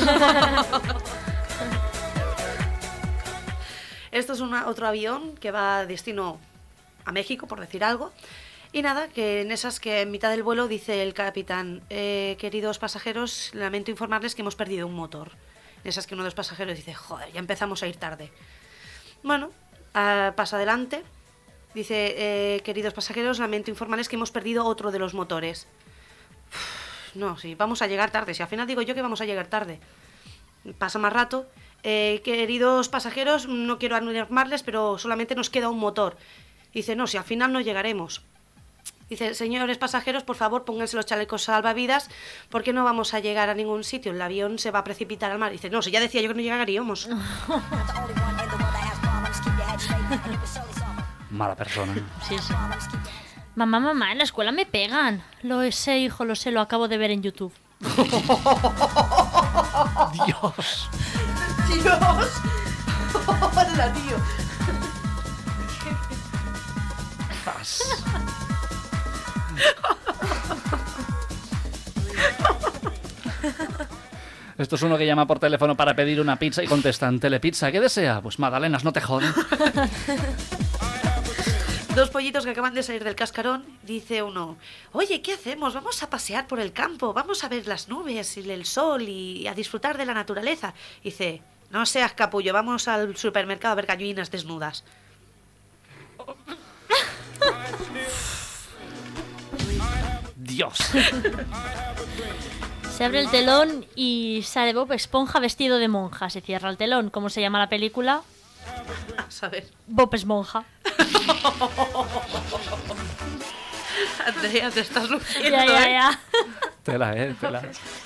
Esto es una, otro avión que va destino a México, por decir algo. Y nada, que en esas que en mitad del vuelo dice el capitán: eh, queridos pasajeros, lamento informarles que hemos perdido un motor. En esas que uno de los pasajeros dice: joder, ya empezamos a ir tarde. Bueno, uh, pasa adelante. Dice: eh, queridos pasajeros, lamento informarles que hemos perdido otro de los motores. Uf, no, sí, vamos a llegar tarde. Si al final digo yo que vamos a llegar tarde. Pasa más rato. Eh, queridos pasajeros, no quiero alarmarles, pero solamente nos queda un motor. Dice: no, si al final no llegaremos. Dice: señores pasajeros, por favor, pónganse los chalecos salvavidas, porque no vamos a llegar a ningún sitio. El avión se va a precipitar al mar. Dice: no, si ya decía yo que no llegaríamos. Mala persona. Sí, sí. Mamá, mamá, en la escuela me pegan. Lo sé, hijo, lo sé, lo acabo de ver en YouTube. Dios. Dios. Hola, tío. Esto es uno que llama por teléfono para pedir una pizza y contestan: Telepizza, ¿qué desea? Pues magdalenas, no te joden. Dos pollitos que acaban de salir del cascarón. Dice uno: oye, ¿qué hacemos? Vamos a pasear por el campo, vamos a ver las nubes y el sol y a disfrutar de la naturaleza. Dice: no seas capullo, vamos al supermercado a ver gallinas desnudas. Dios. Se abre el telón y sale Bob Esponja vestido de monja. Se cierra el telón. ¿Cómo se llama la película? A saber. Bob Esponja. Andrea, te estás luciendo, Ya, ya, ¿eh? ya. Tela, eh, tela.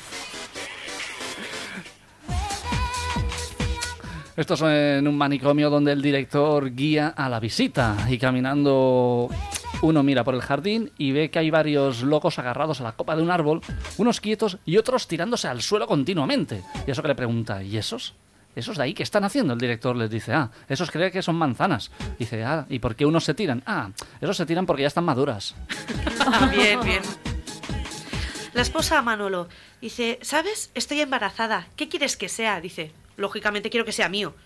Esto es en un manicomio donde el director guía a la visita, y caminando uno mira por el jardín y ve que hay varios locos agarrados a la copa de un árbol, unos quietos y otros tirándose al suelo continuamente. Y eso que le pregunta: ¿y esos? ¿Esos de ahí qué están haciendo? El director les dice: ah, esos cree que son manzanas. Dice: ah, ¿y por qué unos se tiran? Ah, esos se tiran porque ya están maduras. Bien, bien. La esposa a Manolo dice: ¿sabes? Estoy embarazada. ¿Qué quieres que sea? Dice: lógicamente quiero que sea mío.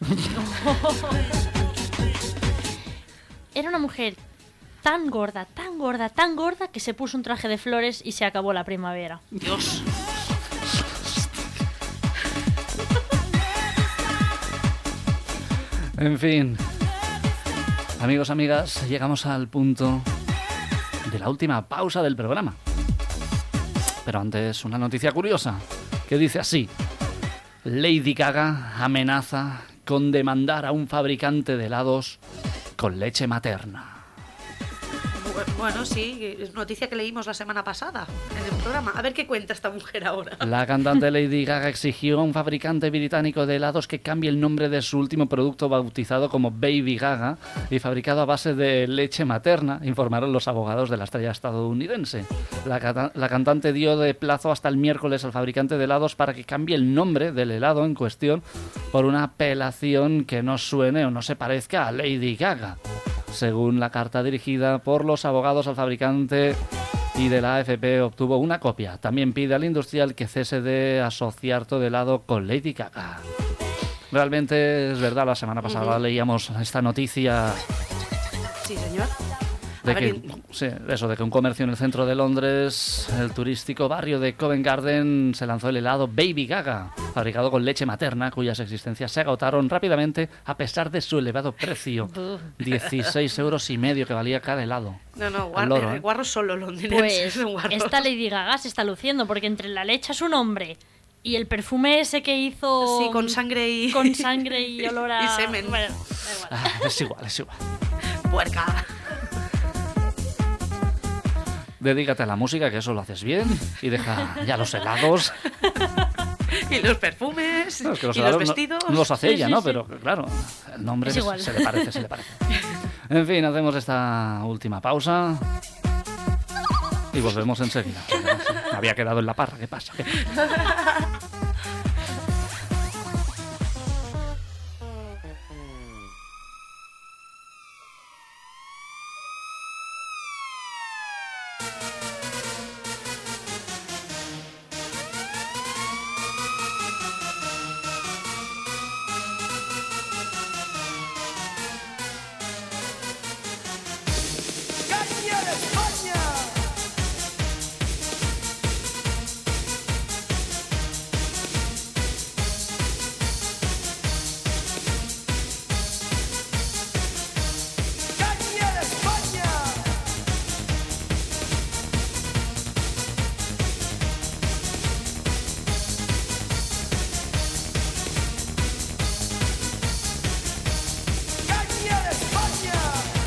Era una mujer tan gorda, tan gorda, tan gorda que se puso un traje de flores y se acabó la primavera. Dios. En fin, amigos, amigas, llegamos al punto de la última pausa del programa. Pero antes, una noticia curiosa que dice así: Lady Gaga amenaza con demandar a un fabricante de helados con leche materna. Bueno, sí, es noticia que leímos la semana pasada en el programa. A ver qué cuenta esta mujer ahora. La cantante Lady Gaga exigió a un fabricante británico de helados que cambie el nombre de su último producto bautizado como Baby Gaga y fabricado a base de leche materna, informaron los abogados de la estrella estadounidense. La, cata- la cantante dio de plazo hasta el miércoles al fabricante de helados para que cambie el nombre del helado en cuestión por una apelación que no suene o no se parezca a Lady Gaga. Según la carta dirigida por los abogados al fabricante y de la A F P obtuvo una copia. También pide al industrial que cese de asociar todo helado con Lady Gaga. Realmente es verdad, la semana pasada uh-huh. leíamos esta noticia. Sí, señor. De A que, ver, sí, eso, de que un comercio en el centro de Londres, el turístico barrio de Covent Garden, se lanzó el helado Baby Gaga, fabricado con leche materna, cuyas existencias se agotaron rápidamente a pesar de su elevado precio. dieciséis euros y medio que valía cada helado. No, no, guarro, loro, ¿eh? guarro solo londinenses. Pues guarro. esta Lady Gaga se está luciendo porque entre la leche a su nombre y el perfume ese que hizo... Sí, con sangre y... Con sangre y olor a... y semen. Bueno, da igual. Ah, es igual, es igual. Puerca. Dedícate a la música, que eso lo haces bien, y deja ya los helados. Y los perfumes, No, es que los y helados los no- vestidos. No, los hace Sí, ella, sí, ¿no? sí. Pero claro, el nombre Es se, igual. se le parece, se le parece. En fin, hacemos esta última pausa y volvemos enseguida. Me había quedado en la parra, ¿qué pasa? ¿Qué pasa? ¡Caña de España! ¡Caña de España! ¡Caña de España!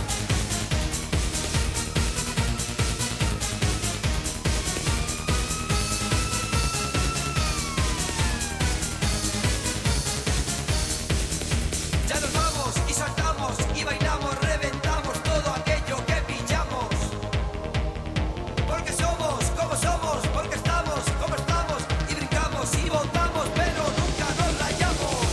Ya nos vamos y saltamos y bailamos, reventamos todo aquello que pillamos. Porque somos como somos, porque estamos como estamos y brincamos y votamos, pero nunca nos rayamos.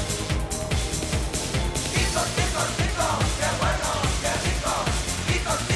Picos, picos, picos, qué bueno, qué rico. Picos,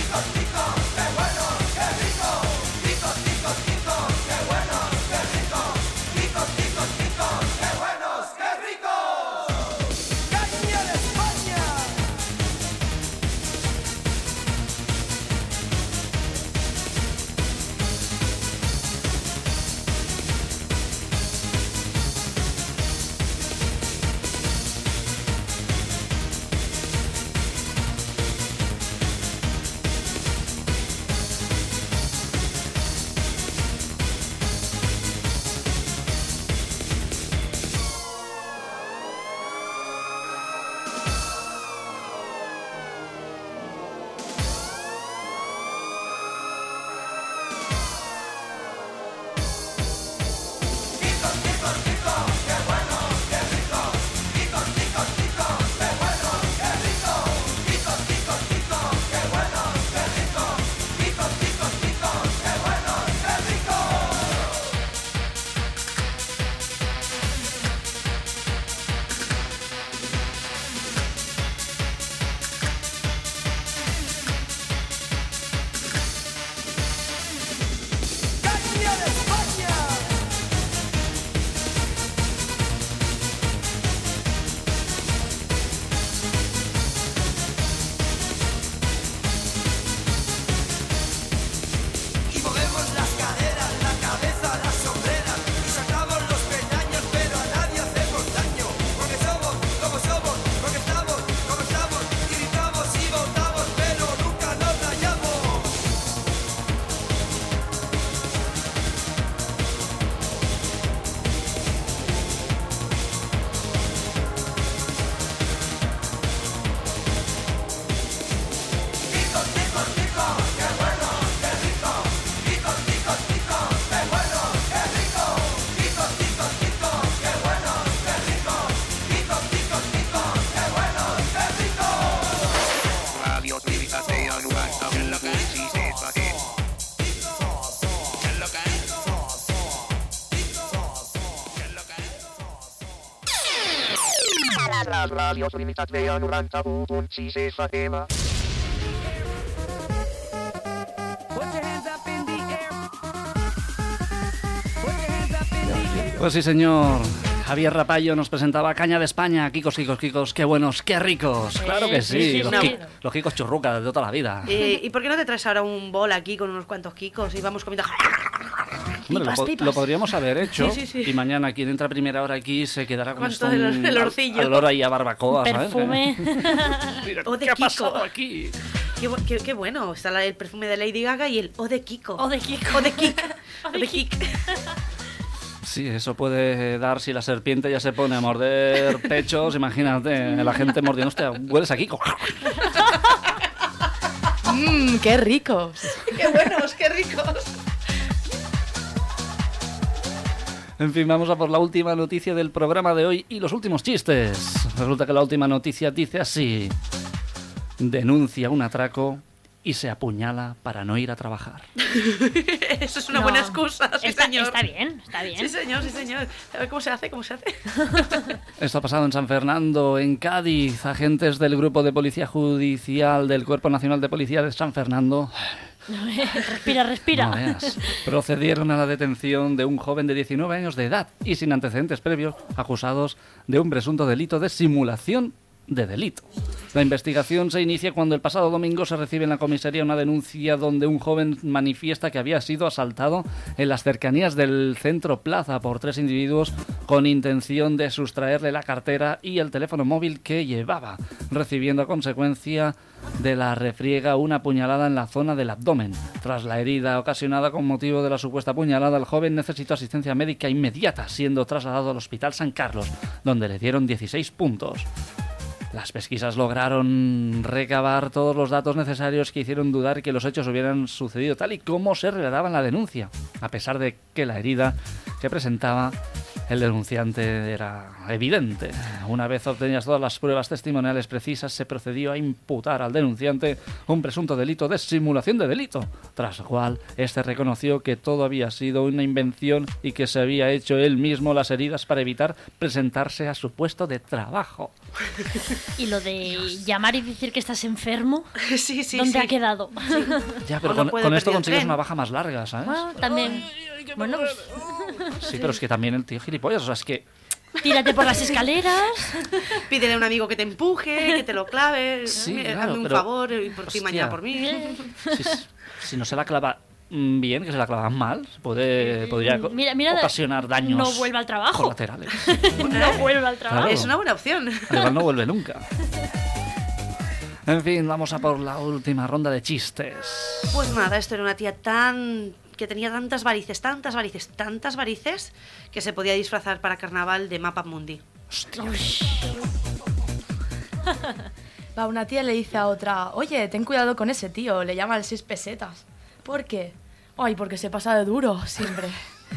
Al Radio Trinitat Vella noranta-u punt sis F M. Pues sí, señor. Javier Rapallo nos presentaba Caña de España. Kikos, Kikos, Kikos, qué buenos, qué ricos. Claro que sí, sí, sí, los, no. ki- los Kikos churrucas de toda la vida. Eh, ¿Y por qué no te traes ahora un bol aquí con unos cuantos kikos y vamos comiendo? Hombre, lo, pipas, po- pipas. lo podríamos haber hecho. Sí, sí, sí. Y mañana quien entra a primera hora aquí se quedará con Cuánto esto el- un el al- olorcillo. olor ahí a barbacoa, ¿sabes? Perfume. Mira, O de ¿qué ha Kiko. pasado aquí? Qué, bu- qué- qué bueno, está la- el perfume de Lady Gaga y el O de Kiko. O de Kiko. O de Kik. O de Kik. Sí, eso puede dar si la serpiente ya se pone a morder pechos. Imagínate, la gente mordiendo. Hostia, hueles a Kiko. Mmm, qué ricos. Qué buenos, qué ricos. En fin, vamos a por la última noticia del programa de hoy y los últimos chistes. Resulta que la última noticia dice así: denuncia un atraco y se apuñala para no ir a trabajar. Eso es una No. buena excusa, sí está, señor. está bien, está bien. Sí señor, sí señor. A ver cómo se hace, cómo se hace. Esto ha pasado en San Fernando, en Cádiz. Agentes del Grupo de Policía Judicial del Cuerpo Nacional de Policía de San Fernando Respira, respira. no veas, procedieron a la detención de un joven de diecinueve años de edad y sin antecedentes previos, acusados de un presunto delito de simulación de delito. La investigación se inicia cuando el pasado domingo se recibe en la comisaría una denuncia donde un joven manifiesta que había sido asaltado en las cercanías del centro Plaza por tres individuos con intención de sustraerle la cartera y el teléfono móvil que llevaba, recibiendo a consecuencia de la refriega una puñalada en la zona del abdomen. Tras la herida ocasionada con motivo de la supuesta puñalada, el joven necesitó asistencia médica inmediata, siendo trasladado al Hospital San Carlos, donde le dieron dieciséis puntos. Las pesquisas lograron recabar todos los datos necesarios que hicieron dudar que los hechos hubieran sucedido tal y como se relataba en la denuncia, a pesar de que la herida que presentaba el denunciante era evidente. Una vez obtenidas todas las pruebas testimoniales precisas, se procedió a imputar al denunciante un presunto delito de simulación de delito, tras lo cual este reconoció que todo había sido una invención y que se había hecho él mismo las heridas para evitar presentarse a su puesto de trabajo. Y lo de llamar y decir que estás enfermo, Sí, sí, ¿dónde sí. ha quedado? Ya, pero O no con, puede con esto perder el consigues tren. una baja más larga, ¿sabes? Bueno, también. Bueno, pues Sí, pero es que también el tío gilipollas, o sea, es que... tírate por las escaleras. Pídele a un amigo que te empuje, que te lo clave. Sí, Mira, claro, hazme un pero- favor y por ti hostia. mañana por mí. Si, si no se la clava mm, bien, que se la clava mal, puede, podría co- Mira, mira, ocasionar daños no vuelva al trabajo. colaterales. No vuelva al trabajo. Claro. Es una buena opción. Al igual no vuelve nunca. En fin, vamos a por la última ronda de chistes. Pues nada, esto era una tía tan... que tenía tantas varices, tantas varices, tantas varices, que se podía disfrazar para carnaval de Mapa Mundi. Va, una tía le dice a otra, oye, ten cuidado con ese tío, le llaman seis pesetas. ¿Por qué? Ay, porque se pasa de duro, siempre.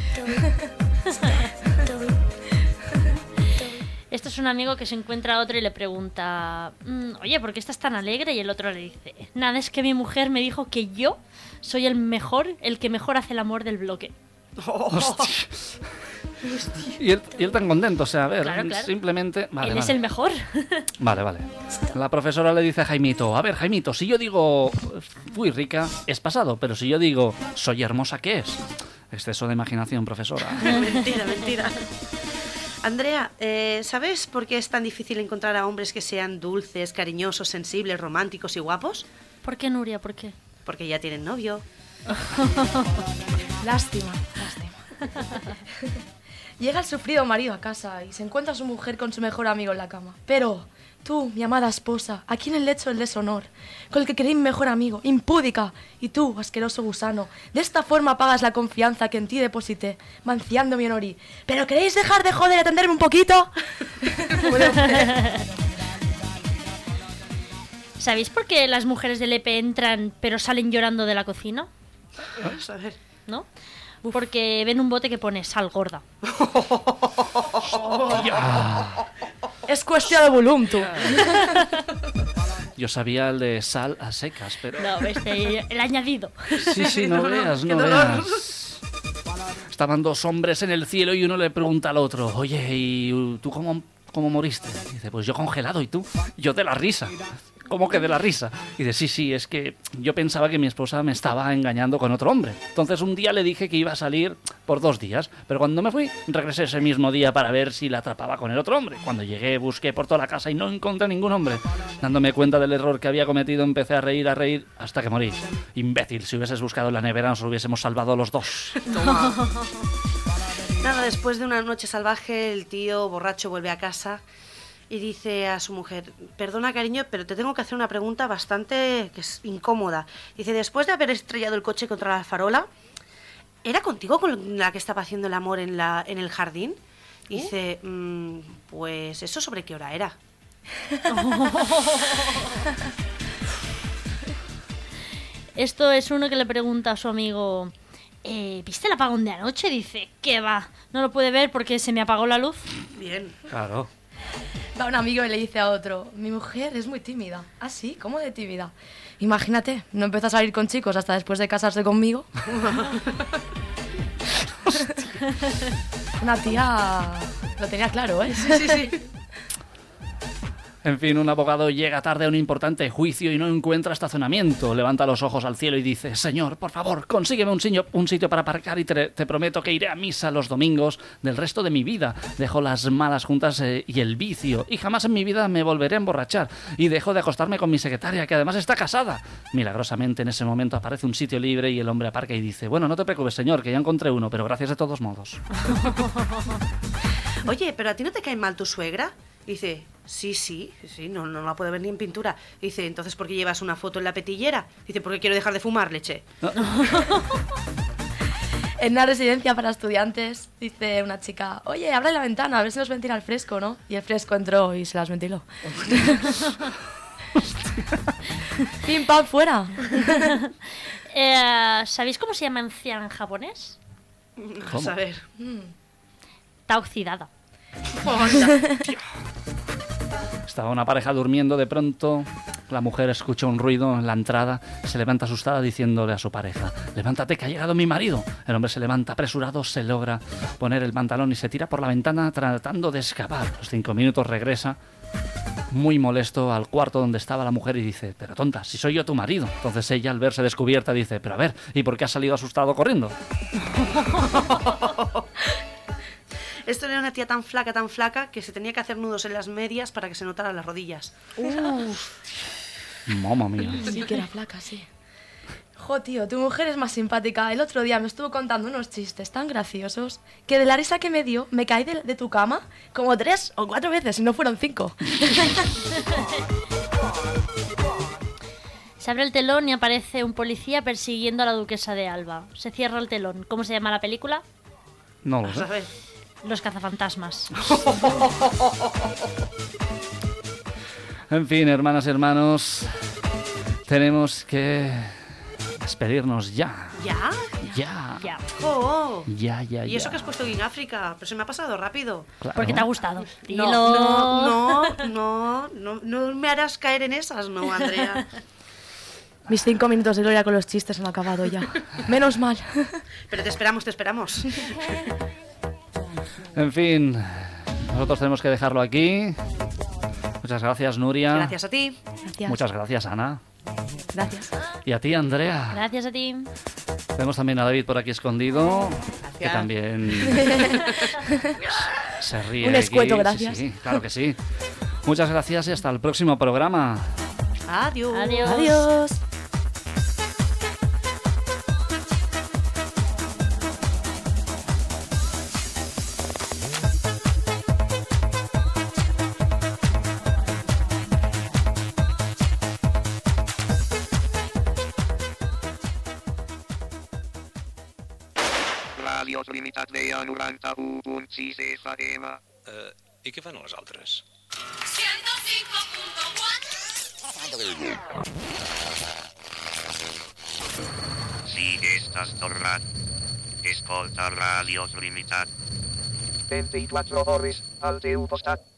Esto es un amigo que se encuentra a otro y le pregunta, "Mm, oye, ¿por qué estás tan alegre?" Y el otro le dice, nada, es que mi mujer me dijo que yo soy el mejor, el que mejor hace el amor del bloque. Hostia. Y él, y él tan contento, o sea, a ver, Claro, claro. simplemente... Vale, Él es vale. el mejor. Vale, vale. La profesora le dice a Jaimito, a ver, Jaimito, si yo digo fui rica, es pasado, pero si yo digo soy hermosa, ¿qué es? Exceso de imaginación, profesora. Mentira, mentira. Andrea, eh, ¿sabes por qué es tan difícil encontrar a hombres que sean dulces, cariñosos, sensibles, románticos y guapos? ¿Por qué, Nuria? ¿Por qué? Porque ya tienen novio. Lástima, lástima. Llega el sufrido marido a casa y se encuentra a su mujer con su mejor amigo en la cama. Pero tú, mi amada esposa, aquí en el lecho el deshonor, con el que queréis mejor amigo, impúdica, y tú, asqueroso gusano, de esta forma pagas la confianza que en ti deposité, manciando mi honor y... ¿Pero queréis dejar de joder y atenderme un poquito? ¿Sabéis por qué las mujeres del E P E entran pero salen llorando de la cocina? Vamos a ver. ¿No? Porque ven un bote que pone sal gorda. Es cuestión de volumen, tú. Yo sabía el de sal a secas, pero... No, este, el añadido. Sí, sí, no, No, no, veas, qué no dolor. veas. Estaban dos hombres en el cielo y uno le pregunta al otro, oye, ¿y tú cómo, ¿cómo moriste? Dice, pues yo congelado, ¿y tú? Yo de la risa. ¿Cómo que de la risa? Y dice, sí, sí, es que yo pensaba que mi esposa me estaba engañando con otro hombre. Entonces un día le dije que iba a salir por dos días, pero cuando me fui, regresé ese mismo día para ver si la atrapaba con el otro hombre. Cuando llegué, busqué por toda la casa y no encontré ningún hombre. Dándome cuenta del error que había cometido, empecé a reír, a reír, hasta que morí. Imbécil, si hubieses buscado en la nevera nos hubiésemos salvado los dos. Nada, después de una noche salvaje, el tío borracho vuelve a casa y dice a su mujer, perdona cariño, pero te tengo que hacer una pregunta bastante que es incómoda. Dice, después de haber estrellado el coche contra la farola, ¿era contigo con la que estaba haciendo el amor en, la, en el jardín? Dice, mmm, pues eso sobre qué hora era. Esto es uno que le pregunta a su amigo, eh, ¿viste el apagón de anoche? Dice, ¿qué va? No lo puede ver porque se me apagó la luz. Bien. Claro. Va un amigo y le dice a otro, mi mujer es muy tímida. ¿Ah, sí? ¿Cómo de tímida? Imagínate, no empezó a salir con chicos hasta después de casarse conmigo. Una tía... Lo tenía claro, ¿eh? Sí, sí, sí. En fin, un abogado llega tarde a un importante juicio y no encuentra estacionamiento. Levanta los ojos al cielo y dice, Señor, por favor, consígueme un sitio, un sitio para aparcar y te, te prometo que iré a misa los domingos del resto de mi vida. Dejo las malas juntas eh, y el vicio y jamás en mi vida me volveré a emborrachar. Y dejo de acostarme con mi secretaria, que además está casada. Milagrosamente en ese momento aparece un sitio libre y el hombre aparca y dice, bueno, no te preocupes, señor, que ya encontré uno, pero gracias de todos modos. Oye, ¿pero a ti no te cae mal tu suegra? Dice, sí, sí, sí, no, no la puedo ver ni en pintura. Dice, entonces, ¿por qué llevas una foto en la petillera? Dice, porque quiero dejar de fumar, leche. En una residencia para estudiantes, dice una chica, oye, abre la ventana, a ver si nos ventila el fresco, ¿no? Y el fresco entró y se las ventiló. Pim, pam, fuera. eh, ¿Sabéis cómo se llama anciana en japonés? Vamos a ver. Está oxidada. Estaba una pareja durmiendo, de pronto la mujer escucha un ruido en la entrada, se levanta asustada diciéndole a su pareja, levántate que ha llegado mi marido. El hombre se levanta apresurado, se logra poner el pantalón y se tira por la ventana tratando de escapar. A los cinco minutos regresa muy molesto al cuarto donde estaba la mujer y dice, pero tonta, si soy yo tu marido. Entonces ella, al verse descubierta, dice, pero a ver, ¿y por qué has salido asustado corriendo? Esto era una tía tan flaca, tan flaca, que se tenía que hacer nudos en las medias para que se notaran las rodillas. Mamma mía. Sí que era flaca, sí. Jo, tío, tu mujer es más simpática. El otro día me estuvo contando unos chistes tan graciosos que de la risa que me dio me caí de, de tu cama como tres o cuatro veces y no fueron cinco. Se abre el telón y aparece un policía persiguiendo a la duquesa de Alba. Se cierra el telón. ¿Cómo se llama la película? No lo Vamos a sé. ver. Los cazafantasmas. En fin, hermanas y hermanos, tenemos que despedirnos ya. ¿Ya? Ya. Ya. Oh, Ya, ya, y eso ya. que has puesto King África, pero se me ha pasado rápido. Claro. ¿Por qué te ha gustado? Dilo. No, no, no, no, no me harás caer en esas, no, Andrea. Mis cinco minutos de gloria con los chistes han acabado ya. Menos mal. Pero te esperamos, te esperamos. En fin, nosotros tenemos que dejarlo aquí. Muchas gracias, Nuria. Gracias a ti. Gracias. Muchas gracias, Ana. Gracias. Y a ti, Andrea. Gracias a ti. Tenemos también a David por aquí escondido, que Gracias. también se ríe. Un escueto, aquí. gracias. Sí, sí, claro que sí. Muchas gracias y hasta el próximo programa. Adiós. Adiós. Adiós. Radio Trinitat Vella noranta-u punt sis F M. Uh, I què fan les altres? ciento cinco punto cuatro. Si estàs tornat, escolta Radio Trinitat. vint-i-quatre hores al teu costat.